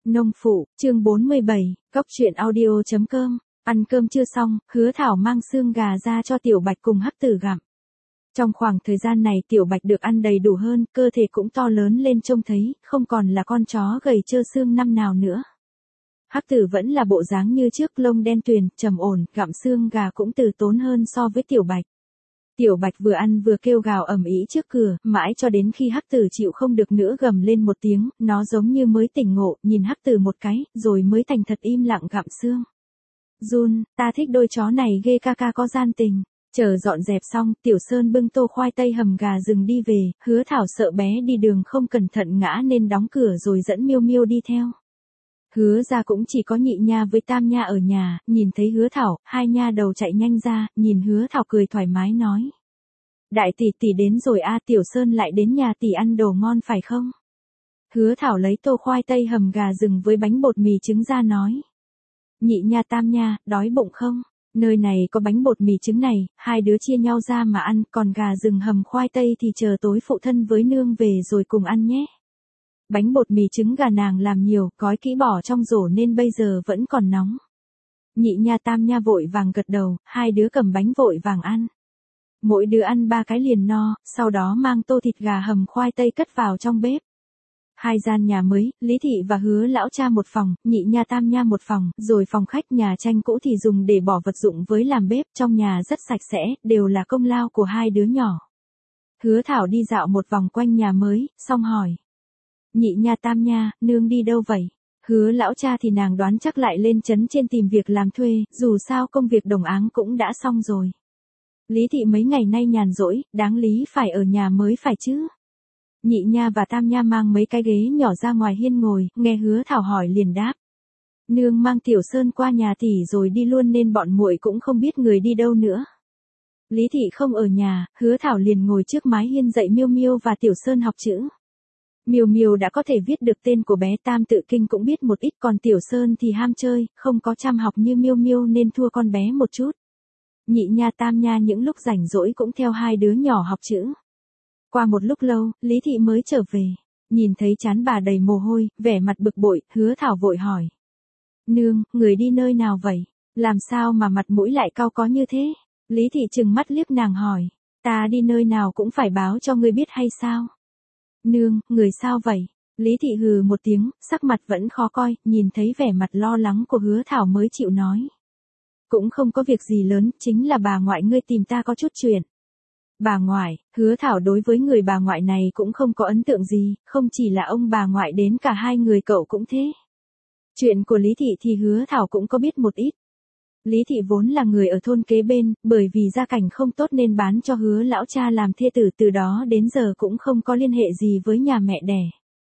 Nông phụ, chương 47, Cóc truyện audio.com, ăn cơm chưa xong, Hứa Thảo mang xương gà ra cho Tiểu Bạch cùng Hắc Tử gặm. Trong khoảng thời gian này Tiểu Bạch được ăn đầy đủ hơn, cơ thể cũng to lớn lên trông thấy, không còn là con chó gầy trơ xương năm nào nữa. Hắc Tử vẫn là bộ dáng như trước, lông đen tuyền, trầm ổn, gặm xương gà cũng từ tốn hơn so với Tiểu Bạch. Tiểu Bạch vừa ăn vừa kêu gào ầm ĩ trước cửa, mãi cho đến khi Hắc Tử chịu không được nữa gầm lên một tiếng, nó giống như mới tỉnh ngộ, nhìn Hắc Tử một cái, rồi mới thành thật im lặng gặm xương. Jun, ta thích đôi chó này ghê, ca ca có gian tình. Chờ dọn dẹp xong, Tiểu Sơn bưng tô khoai tây hầm gà rừng đi về, Hứa Thảo sợ bé đi đường không cẩn thận ngã nên đóng cửa rồi dẫn Miêu Miêu đi theo. Hứa ra cũng chỉ có Nhị Nha với Tam Nha ở nhà, nhìn thấy Hứa Thảo, hai nha đầu chạy nhanh ra, nhìn Hứa Thảo cười thoải mái nói. Đại tỷ tỷ đến rồi a, Tiểu Sơn lại đến nhà tỷ ăn đồ ngon phải không? Hứa Thảo lấy tô khoai tây hầm gà rừng với bánh bột mì trứng ra nói. Nhị Nha Tam Nha, đói bụng không? Nơi này có bánh bột mì trứng này, hai đứa chia nhau ra mà ăn, còn gà rừng hầm khoai tây thì chờ tối phụ thân với nương về rồi cùng ăn nhé. Bánh bột mì trứng gà nàng làm nhiều, gói kỹ bỏ trong rổ nên bây giờ vẫn còn nóng. Nhị Nha Tam Nha vội vàng gật đầu, hai đứa cầm bánh vội vàng ăn. Mỗi đứa ăn 3 cái liền no, sau đó mang tô thịt gà hầm khoai tây cất vào trong bếp. Hai gian nhà mới, Lý Thị và Hứa lão cha một phòng, Nhị Nha Tam Nha một phòng, rồi phòng khách nhà tranh cũ thì dùng để bỏ vật dụng với làm bếp, trong nhà rất sạch sẽ, đều là công lao của hai đứa nhỏ. Hứa Thảo đi dạo một vòng quanh nhà mới, xong hỏi. Nhị Nha Tam Nha, nương đi đâu vậy? Hứa lão cha thì nàng đoán chắc lại lên trấn trên tìm việc làm thuê, dù sao công việc đồng áng cũng đã xong rồi. Lý Thị mấy ngày nay nhàn rỗi, đáng lý phải ở nhà mới phải chứ. Nhị Nha và Tam Nha mang mấy cái ghế nhỏ ra ngoài hiên ngồi, nghe Hứa Thảo hỏi liền đáp. Nương mang Tiểu Sơn qua nhà tỷ rồi đi luôn nên bọn muội cũng không biết người đi đâu nữa. Lý Thị không ở nhà, Hứa Thảo liền ngồi trước mái hiên dạy Miêu Miêu và Tiểu Sơn học chữ. Miêu Miêu đã có thể viết được tên của bé, Tam Tự Kinh cũng biết một ít, còn Tiểu Sơn thì ham chơi, không có chăm học như Miêu Miêu nên thua con bé một chút. Nhị Nha Tam Nha những lúc rảnh rỗi cũng theo hai đứa nhỏ học chữ. Qua một lúc lâu, Lý Thị mới trở về. Nhìn thấy trán bà đầy mồ hôi, vẻ mặt bực bội, Hứa Thảo vội hỏi. Nương, người đi nơi nào vậy? Làm sao mà mặt mũi lại cau có như thế? Lý Thị trừng mắt liếc nàng hỏi. Ta đi nơi nào cũng phải báo cho ngươi biết hay sao? Nương, người sao vậy? Lý Thị hừ một tiếng, sắc mặt vẫn khó coi, nhìn thấy vẻ mặt lo lắng của Hứa Thảo mới chịu nói. Cũng không có việc gì lớn, chính là bà ngoại ngươi tìm ta có chút chuyện. Bà ngoại, Hứa Thảo đối với người bà ngoại này cũng không có ấn tượng gì, không chỉ là ông bà ngoại đến cả hai người cậu cũng thế. Chuyện của Lý Thị thì Hứa Thảo cũng có biết một ít. Lý Thị vốn là người ở thôn kế bên, bởi vì gia cảnh không tốt nên bán cho Hứa lão cha làm thê tử, từ đó đến giờ cũng không có liên hệ gì với nhà mẹ đẻ.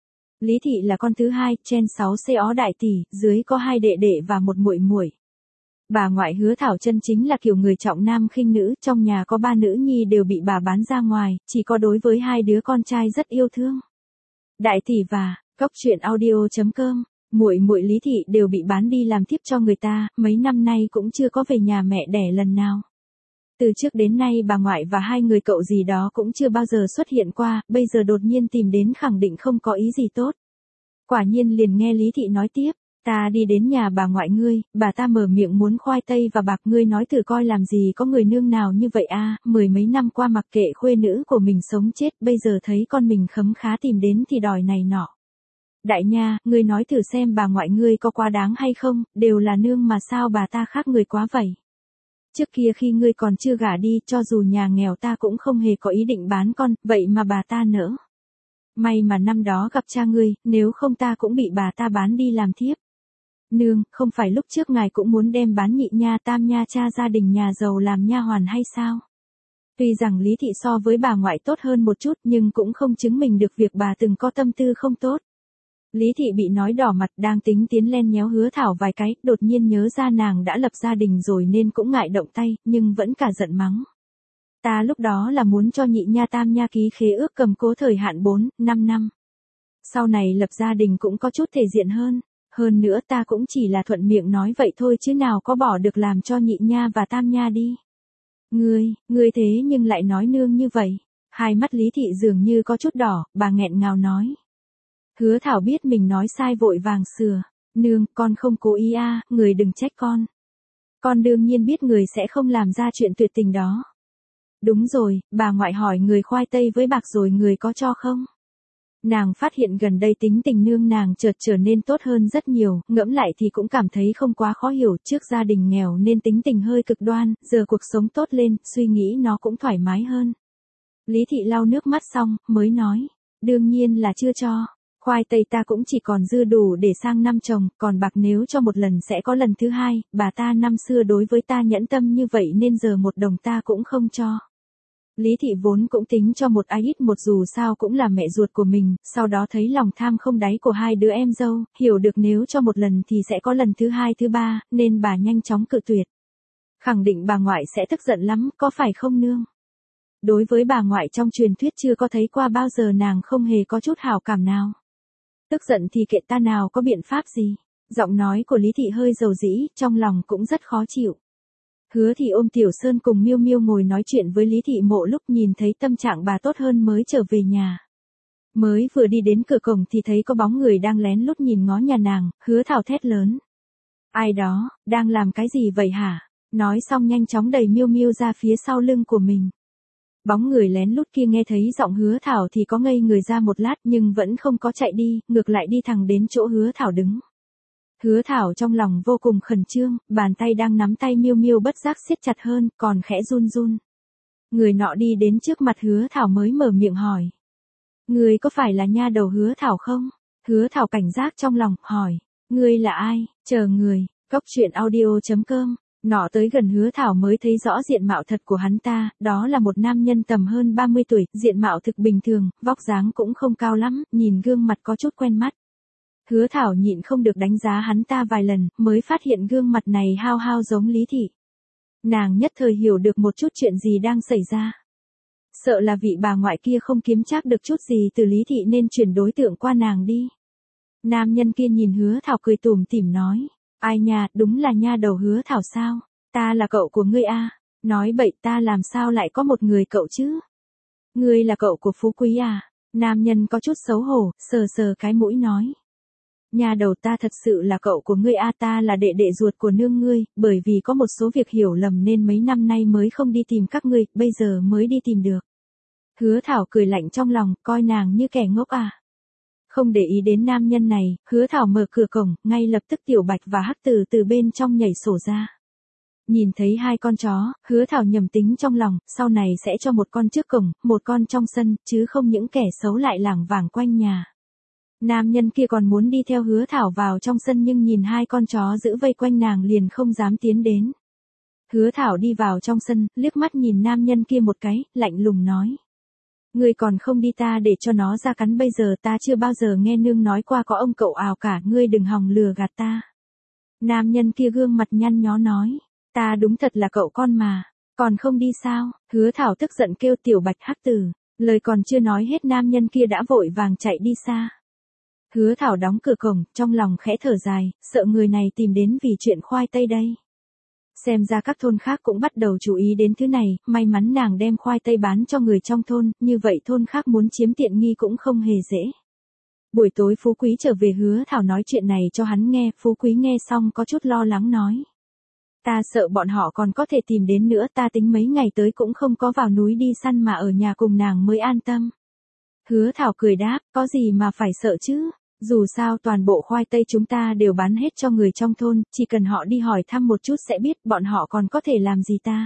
Lý Thị là con thứ hai, trên 6 xe ó đại tỷ, dưới có 2 đệ đệ và một muội muội. Bà ngoại Hứa Thảo chân chính là kiểu người trọng nam khinh nữ, trong nhà có 3 nữ nhi đều bị bà bán ra ngoài, chỉ có đối với 2 đứa con trai rất yêu thương. Đại tỷ và Cóc truyện audio.com, muội muội Lý Thị đều bị bán đi làm thiếp cho người ta, mấy năm nay cũng chưa có về nhà mẹ đẻ lần nào. Từ trước đến nay bà ngoại và 2 người cậu gì đó cũng chưa bao giờ xuất hiện qua, bây giờ đột nhiên tìm đến khẳng định không có ý gì tốt. Quả nhiên liền nghe Lý Thị nói tiếp. Ta đi đến nhà bà ngoại ngươi, bà ta mở miệng muốn khoai tây và bạc, ngươi nói thử coi làm gì có người nương nào như vậy a, mười mấy năm qua mặc kệ khuê nữ của mình sống chết, bây giờ thấy con mình khấm khá tìm đến thì đòi này nọ. Đại Nha, ngươi nói thử xem bà ngoại ngươi có quá đáng hay không, đều là nương mà sao bà ta khác người quá vậy. Trước kia khi ngươi còn chưa gả đi, cho dù nhà nghèo ta cũng không hề có ý định bán con, vậy mà bà ta nỡ. May mà năm đó gặp cha ngươi, nếu không ta cũng bị bà ta bán đi làm thiếp. Nương, không phải lúc trước ngài cũng muốn đem bán Nhị Nha Tam Nha cha gia đình nhà giàu làm nha hoàn hay sao? Tuy rằng Lý Thị so với bà ngoại tốt hơn một chút nhưng cũng không chứng minh được việc bà từng có tâm tư không tốt. Lý Thị bị nói đỏ mặt, đang tính tiến lên nhéo Hứa Thảo vài cái, đột nhiên nhớ ra nàng đã lập gia đình rồi nên cũng ngại động tay, nhưng vẫn cả giận mắng. Ta lúc đó là muốn cho Nhị Nha Tam Nha ký khế ước cầm cố thời hạn 4-5 năm. Sau này lập gia đình cũng có chút thể diện hơn. Hơn nữa ta cũng chỉ là thuận miệng nói vậy thôi chứ nào có bỏ được làm cho Nhị Nha và Tam Nha đi. Ngươi thế nhưng lại nói nương như vậy. Hai mắt Lý Thị dường như có chút đỏ, bà nghẹn ngào nói. Hứa Thảo biết mình nói sai vội vàng sửa. Nương, con không cố ý a, người đừng trách con. Con đương nhiên biết người sẽ không làm ra chuyện tuyệt tình đó. Đúng rồi, bà ngoại hỏi người khoai tây với bạc rồi người có cho không? Nàng phát hiện gần đây tính tình nương nàng chợt trở nên tốt hơn rất nhiều, ngẫm lại thì cũng cảm thấy không quá khó hiểu, trước gia đình nghèo nên tính tình hơi cực đoan, giờ cuộc sống tốt lên, suy nghĩ nó cũng thoải mái hơn. Lý Thị lau nước mắt xong, mới nói, đương nhiên là chưa cho. Khoai tây ta cũng chỉ còn dư đủ để sang năm trồng, còn bạc nếu cho một lần sẽ có lần thứ hai, bà ta năm xưa đối với ta nhẫn tâm như vậy nên giờ một đồng ta cũng không cho. Lý Thị vốn cũng tính cho một ai ít một dù sao cũng là mẹ ruột của mình, sau đó thấy lòng tham không đáy của hai đứa em dâu, hiểu được nếu cho một lần thì sẽ có lần thứ hai thứ ba, nên bà nhanh chóng cự tuyệt. Khẳng định bà ngoại sẽ tức giận lắm, có phải không nương? Đối với bà ngoại trong truyền thuyết chưa có thấy qua bao giờ nàng không hề có chút hảo cảm nào. Tức giận thì kệ ta nào có biện pháp gì. Giọng nói của Lý Thị hơi dầu dĩ, trong lòng cũng rất khó chịu. Hứa Thị ôm Tiểu Sơn cùng Miêu Miêu ngồi nói chuyện với Lý Thị Mộ lúc nhìn thấy tâm trạng bà tốt hơn mới trở về nhà. Mới vừa đi đến cửa cổng thì thấy có bóng người đang lén lút nhìn ngó nhà nàng, Hứa Thảo thét lớn. Ai đó, đang làm cái gì vậy hả? Nói xong nhanh chóng đẩy Miêu Miêu ra phía sau lưng của mình. Bóng người lén lút kia nghe thấy giọng Hứa Thảo thì có ngây người ra một lát nhưng vẫn không có chạy đi, ngược lại đi thẳng đến chỗ Hứa Thảo đứng. Hứa Thảo trong lòng vô cùng khẩn trương, bàn tay đang nắm tay Miêu Miêu bất giác siết chặt hơn, còn khẽ run run. Người nọ đi đến trước mặt Hứa Thảo mới mở miệng hỏi. Người có phải là nha đầu Hứa Thảo không? Hứa Thảo cảnh giác trong lòng, hỏi. Người là ai? Chờ người, Cốc Truyện Audio.com. Nọ tới gần Hứa Thảo mới thấy rõ diện mạo thật của hắn ta, đó là một nam nhân tầm hơn 30 tuổi, diện mạo thực bình thường, vóc dáng cũng không cao lắm, nhìn gương mặt có chút quen mắt. Hứa Thảo nhịn không được đánh giá hắn ta vài lần, mới phát hiện gương mặt này hao hao giống Lý Thị. Nàng nhất thời hiểu được một chút chuyện gì đang xảy ra. Sợ là vị bà ngoại kia không kiếm trác được chút gì từ Lý Thị nên chuyển đối tượng qua nàng đi. Nam nhân kia nhìn Hứa Thảo cười tủm tỉm nói. Ai nha, đúng là nha đầu Hứa Thảo sao? Ta là cậu của ngươi a. Nói bậy, ta làm sao lại có một người cậu chứ? Ngươi là cậu của Phú Quý à? Nam nhân có chút xấu hổ, sờ sờ cái mũi nói. Nha đầu ta thật sự là cậu của ngươi a, ta là đệ đệ ruột của nương ngươi, bởi vì có một số việc hiểu lầm nên mấy năm nay mới không đi tìm các ngươi, bây giờ mới đi tìm được. Hứa Thảo cười lạnh trong lòng, coi nàng như kẻ ngốc à. Không để ý đến nam nhân này, Hứa Thảo mở cửa cổng, ngay lập tức Tiểu Bạch và Hắc Tử từ bên trong nhảy sổ ra. Nhìn thấy hai con chó, Hứa Thảo nhầm tính trong lòng, sau này sẽ cho một con trước cổng, một con trong sân, chứ không những kẻ xấu lại lảng vảng quanh nhà. Nam nhân kia còn muốn đi theo Hứa Thảo vào trong sân nhưng nhìn hai con chó giữ vây quanh nàng liền không dám tiến đến. Hứa Thảo đi vào trong sân, liếc mắt nhìn nam nhân kia một cái, lạnh lùng nói. Ngươi còn không đi ta để cho nó ra cắn, bây giờ ta chưa bao giờ nghe nương nói qua có ông cậu ào cả, ngươi đừng hòng lừa gạt ta. Nam nhân kia gương mặt nhăn nhó nói, ta đúng thật là cậu con mà, còn không đi sao? Hứa Thảo tức giận kêu Tiểu Bạch Hắc Tử, lời còn chưa nói hết nam nhân kia đã vội vàng chạy đi xa. Hứa Thảo đóng cửa cổng, trong lòng khẽ thở dài, sợ người này tìm đến vì chuyện khoai tây đây. Xem ra các thôn khác cũng bắt đầu chú ý đến thứ này, may mắn nàng đem khoai tây bán cho người trong thôn, như vậy thôn khác muốn chiếm tiện nghi cũng không hề dễ. Buổi tối Phú Quý trở về, Hứa Thảo nói chuyện này cho hắn nghe, Phú Quý nghe xong có chút lo lắng nói. Ta sợ bọn họ còn có thể tìm đến nữa, ta tính mấy ngày tới cũng không có vào núi đi săn mà ở nhà cùng nàng mới an tâm. Hứa Thảo cười đáp, có gì mà phải sợ chứ? Dù sao toàn bộ khoai tây chúng ta đều bán hết cho người trong thôn, chỉ cần họ đi hỏi thăm một chút sẽ biết bọn họ còn có thể làm gì ta.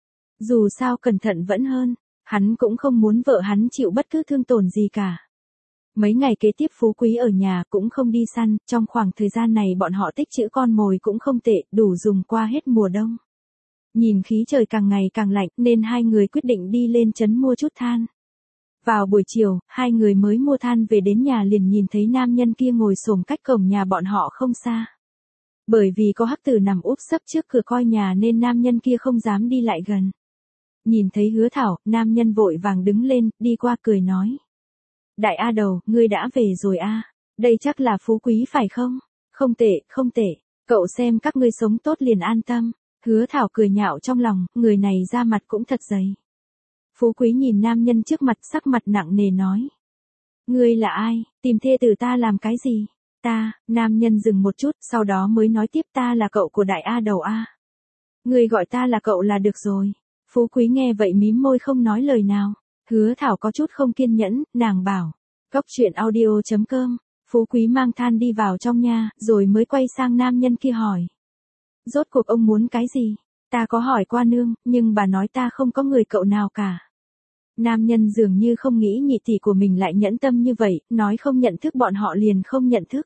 Dù sao cẩn thận vẫn hơn, hắn cũng không muốn vợ hắn chịu bất cứ thương tổn gì cả. Mấy ngày kế tiếp Phú Quý ở nhà cũng không đi săn, trong khoảng thời gian này bọn họ tích trữ con mồi cũng không tệ, đủ dùng qua hết mùa đông. Nhìn khí trời càng ngày càng lạnh nên hai người quyết định đi lên trấn mua chút than. Vào buổi chiều, hai người mới mua than về đến nhà liền nhìn thấy nam nhân kia ngồi xổm cách cổng nhà bọn họ không xa. Bởi vì có Hắc Tử nằm úp sấp trước cửa coi nhà nên nam nhân kia không dám đi lại gần. Nhìn thấy Hứa Thảo, nam nhân vội vàng đứng lên, đi qua cười nói. Đại A Đầu, ngươi đã về rồi a? Đây chắc là Phú Quý phải không? Không tệ, không tệ, cậu xem các ngươi sống tốt liền an tâm. Hứa Thảo cười nhạo trong lòng, người này da mặt cũng thật dày. Phú Quý nhìn nam nhân trước mặt, sắc mặt nặng nề nói. Ngươi là ai, tìm thê tử ta làm cái gì? Nam nhân dừng một chút, sau đó mới nói tiếp ta là cậu của đại A Đầu A. Ngươi gọi ta là cậu là được rồi. Phú Quý nghe vậy mím môi không nói lời nào. Hứa Thảo có chút không kiên nhẫn, nàng bảo. Cốc truyện audio.com. Phú Quý mang than đi vào trong nhà, rồi mới quay sang nam nhân kia hỏi. Rốt cuộc ông muốn cái gì? Ta có hỏi qua nương, nhưng bà nói ta không có người cậu nào cả. Nam nhân dường như không nghĩ nhị tỷ của mình lại nhẫn tâm như vậy, nói không nhận thức bọn họ liền không nhận thức.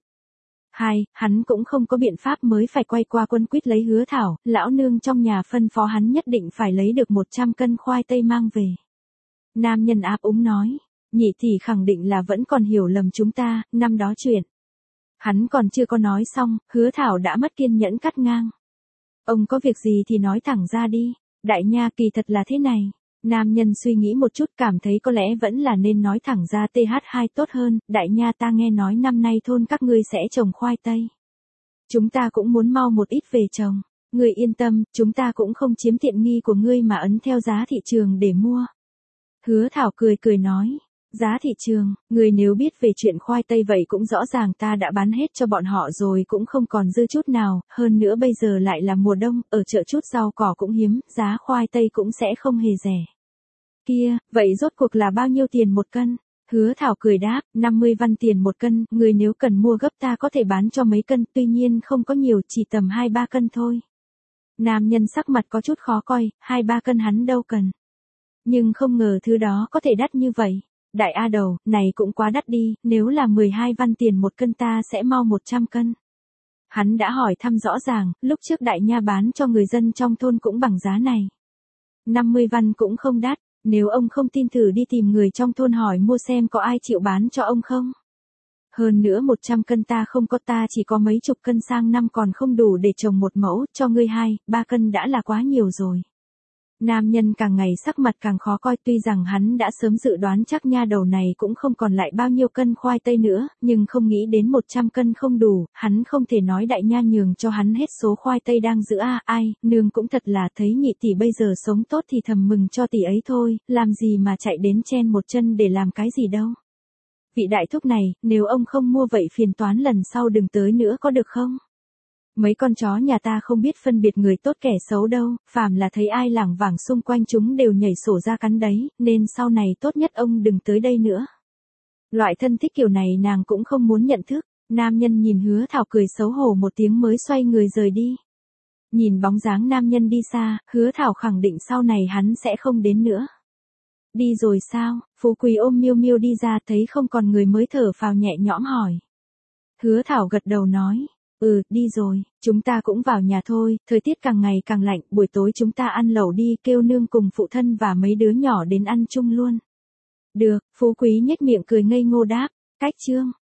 Hắn cũng không có biện pháp mới phải quay qua quân quýt lấy Hứa Thảo, lão nương trong nhà phân phó hắn nhất định phải lấy được 100 cân khoai tây mang về. Nam nhân áp úng nói, nhị tỷ khẳng định là vẫn còn hiểu lầm chúng ta, năm đó chuyện. Hắn còn chưa có nói xong, Hứa Thảo đã mất kiên nhẫn cắt ngang. Ông có việc gì thì nói thẳng ra đi, đại nha kỳ thật là thế này. Nam nhân suy nghĩ một chút cảm thấy có lẽ vẫn là nên nói thẳng ra TH2 tốt hơn, đại nha ta nghe nói năm nay thôn các ngươi sẽ trồng khoai tây. Chúng ta cũng muốn mau một ít về trồng, ngươi yên tâm, chúng ta cũng không chiếm tiện nghi của ngươi mà ấn theo giá thị trường để mua. Hứa Thảo cười cười nói, giá thị trường, ngươi nếu biết về chuyện khoai tây vậy cũng rõ ràng ta đã bán hết cho bọn họ rồi cũng không còn dư chút nào, hơn nữa bây giờ lại là mùa đông, ở chợ chút rau cỏ cũng hiếm, giá khoai tây cũng sẽ không hề rẻ. Kia, vậy rốt cuộc là bao nhiêu tiền một cân? Hứa Thảo cười đáp, 50 văn tiền một cân, người nếu cần mua gấp ta có thể bán cho mấy cân, tuy nhiên không có nhiều, chỉ tầm 2-3 cân thôi. Nam nhân sắc mặt có chút khó coi, 2-3 cân hắn đâu cần. Nhưng không ngờ thứ đó có thể đắt như vậy. Đại A Đầu, này cũng quá đắt đi, nếu là 12 văn tiền một cân ta sẽ mau 100 cân. Hắn đã hỏi thăm rõ ràng, lúc trước đại nha bán cho người dân trong thôn cũng bằng giá này. 50 văn cũng không đắt. Nếu ông không tin thử đi tìm người trong thôn hỏi mua xem có ai chịu bán cho ông không. Hơn nữa 100 cân ta không có, ta chỉ có mấy chục cân, sang năm còn không đủ để trồng một mẫu, cho ngươi 2-3 cân đã là quá nhiều rồi. Nam nhân càng ngày sắc mặt càng khó coi, tuy rằng hắn đã sớm dự đoán chắc nha đầu này cũng không còn lại bao nhiêu cân khoai tây nữa, nhưng không nghĩ đến 100 cân không đủ, hắn không thể nói đại nha nhường cho hắn hết số khoai tây đang giữ ai, nương cũng thật là thấy nhị tỷ bây giờ sống tốt thì thầm mừng cho tỷ ấy thôi, làm gì mà chạy đến chen một chân để làm cái gì đâu. Vị đại thúc này, nếu ông không mua vậy phiền toán lần sau đừng tới nữa có được không? Mấy con chó nhà ta không biết phân biệt người tốt kẻ xấu đâu, phàm là thấy ai lảng vảng xung quanh chúng đều nhảy sổ ra cắn đấy, nên sau này tốt nhất ông đừng tới đây nữa. Loại thân thích kiểu này nàng cũng không muốn nhận thức, nam nhân nhìn Hứa Thảo cười xấu hổ một tiếng mới xoay người rời đi. Nhìn bóng dáng nam nhân đi xa, Hứa Thảo khẳng định sau này hắn sẽ không đến nữa. Đi rồi sao? Phú Quý ôm Miêu Miêu đi ra thấy không còn người mới thở phào nhẹ nhõm hỏi. Hứa Thảo gật đầu nói. Đi rồi, chúng ta cũng vào nhà thôi, thời tiết càng ngày càng lạnh, buổi tối chúng ta ăn lẩu đi, kêu nương cùng phụ thân và mấy đứa nhỏ đến ăn chung luôn. Được, Phú Quý nhếch miệng cười ngây ngô đáp, cách chương.